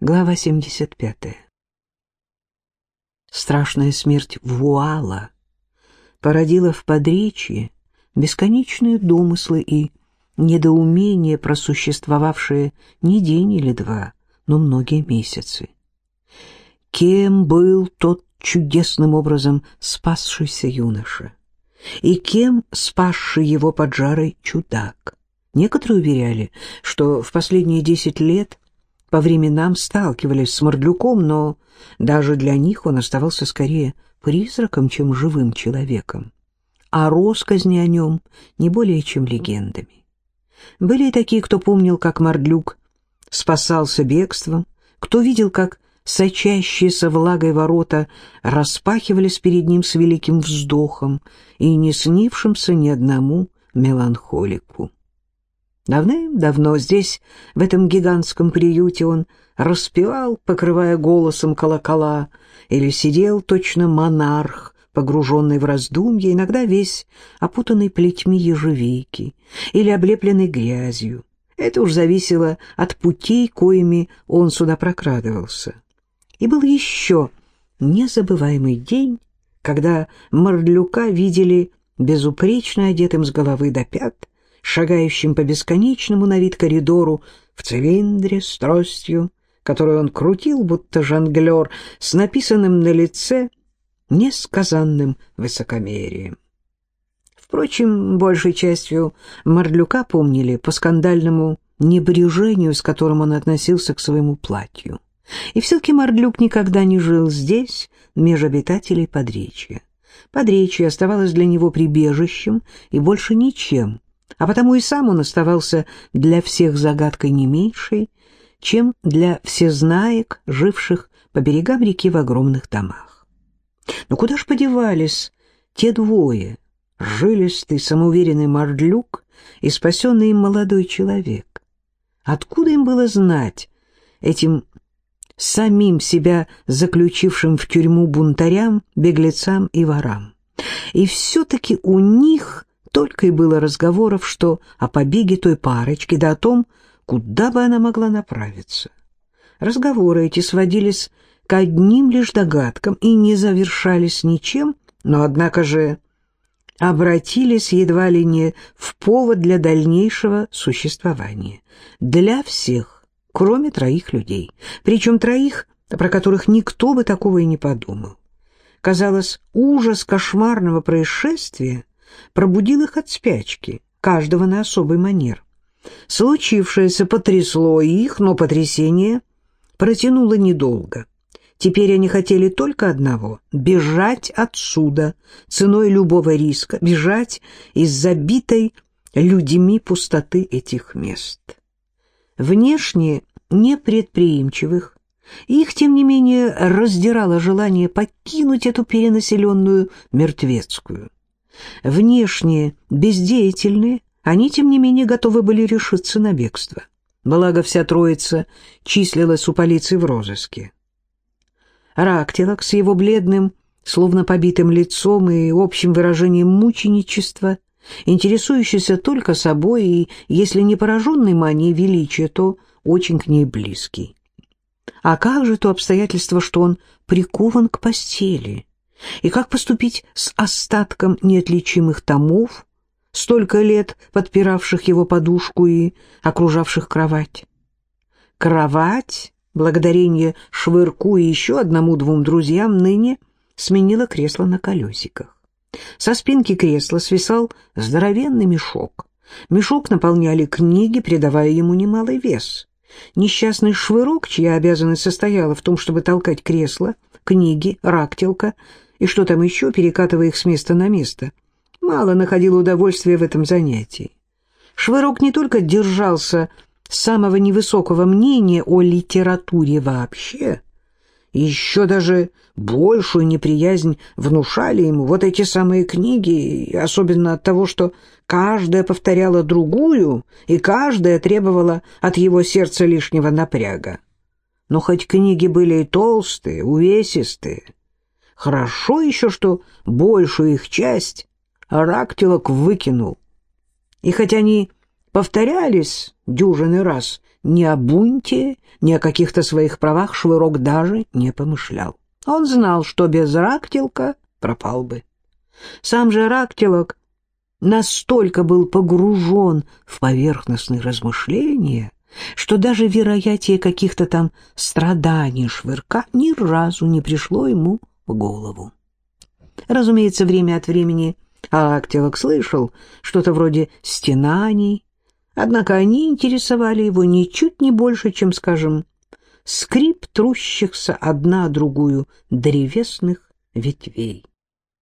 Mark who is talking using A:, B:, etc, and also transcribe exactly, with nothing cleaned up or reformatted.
A: Глава семьдесят пятая. Страшная смерть Вуала породила в Подречье бесконечные домыслы и недоумения, просуществовавшие не день или два, но многие месяцы. Кем был тот чудесным образом спасшийся юноша? И кем спасший его под жарой чудак? Некоторые уверяли, что в последние десять лет по временам сталкивались с Мордлюком, но даже для них он оставался скорее призраком, чем живым человеком, а россказни о нем не более чем легендами. Были и такие, кто помнил, как Мордлюк спасался бегством, кто видел, как сочащиеся влагой ворота распахивались перед ним с великим вздохом и не снившимся ни одному меланхолику. Давным-давно здесь, в этом гигантском приюте, он распевал, покрывая голосом колокола, или сидел точно монарх, погруженный в раздумья, иногда весь опутанный плетьми ежевики или облепленный грязью. Это уж зависело от путей, коими он сюда прокрадывался. И был еще незабываемый день, когда Мордлюка видели безупречно одетым с головы до пят, шагающим по бесконечному на вид коридору в цилиндре с тростью, которую он крутил, будто жонглер, с написанным на лице несказанным высокомерием. Впрочем, большей частью Мордлюка помнили по скандальному небрежению, с которым он относился к своему платью. И все-таки Мордлюк никогда не жил здесь, меж обитателей Подречья. Подречье оставалось для него прибежищем и больше ничем, а потому и сам он оставался для всех загадкой не меньшей, чем для всезнаек, живших по берегам реки в огромных домах. Но куда ж подевались те двое, жилистый, самоуверенный Мордлюк и спасенный им молодой человек? Откуда им было знать, этим самим себя заключившим в тюрьму бунтарям, беглецам и ворам? И все-таки у них только и было разговоров, что о побеге той парочки, да о том, куда бы она могла направиться. Разговоры эти сводились к одним лишь догадкам и не завершались ничем, но, однако же, обратились едва ли не в повод для дальнейшего существования. Для всех, кроме троих людей. Причем троих, про которых никто бы такого и не подумал. Казалось, ужас кошмарного происшествия пробудил их от спячки, каждого на особый манер. Случившееся потрясло их, но потрясение протянуло недолго. Теперь они хотели только одного — бежать отсюда, ценой любого риска, бежать из забитой людьми пустоты этих мест. Внешне непредприимчивых, их, тем не менее, раздирало желание покинуть эту перенаселенную мертвецкую. Внешне бездеятельные, они, тем не менее, готовы были решиться на бегство. Благо, вся троица числилась у полиции в розыске. Рактилок с его бледным, словно побитым лицом и общим выражением мученичества, интересующийся только собой и, если не пораженный манией величия, то очень к ней близкий. А как же то обстоятельство, что он прикован к постели? И как поступить с остатком неотличимых томов, столько лет подпиравших его подушку и окружавших кровать? Кровать, благодарение Швырку и еще одному-двум друзьям, ныне сменила кресло на колесиках. Со спинки кресла свисал здоровенный мешок. Мешок наполняли книги, придавая ему немалый вес. Несчастный Швырок, чья обязанность состояла в том, чтобы толкать кресло, книги, рактилка и что там еще, перекатывая их с места на место, мало находил удовольствия в этом занятии. Швырок не только держался самого невысокого мнения о литературе вообще, еще даже большую неприязнь внушали ему вот эти самые книги, особенно от того, что каждая повторяла другую, и каждая требовала от его сердца лишнего напряга. Но хоть книги были и толстые, увесистые, хорошо еще, что большую их часть Рактилок выкинул. И хоть они повторялись дюжины раз, ни о бунте, ни о каких-то своих правах Швырок даже не помышлял. Он знал, что без Рактилка пропал бы. Сам же Рактилок настолько был погружен в поверхностные размышления, что даже вероятие каких-то там страданий Швырка ни разу не пришло ему в голову. Разумеется, время от времени Рактилок слышал что-то вроде стенаний, однако они интересовали его ничуть не больше, чем, скажем, скрип трущихся одна о другую древесных ветвей.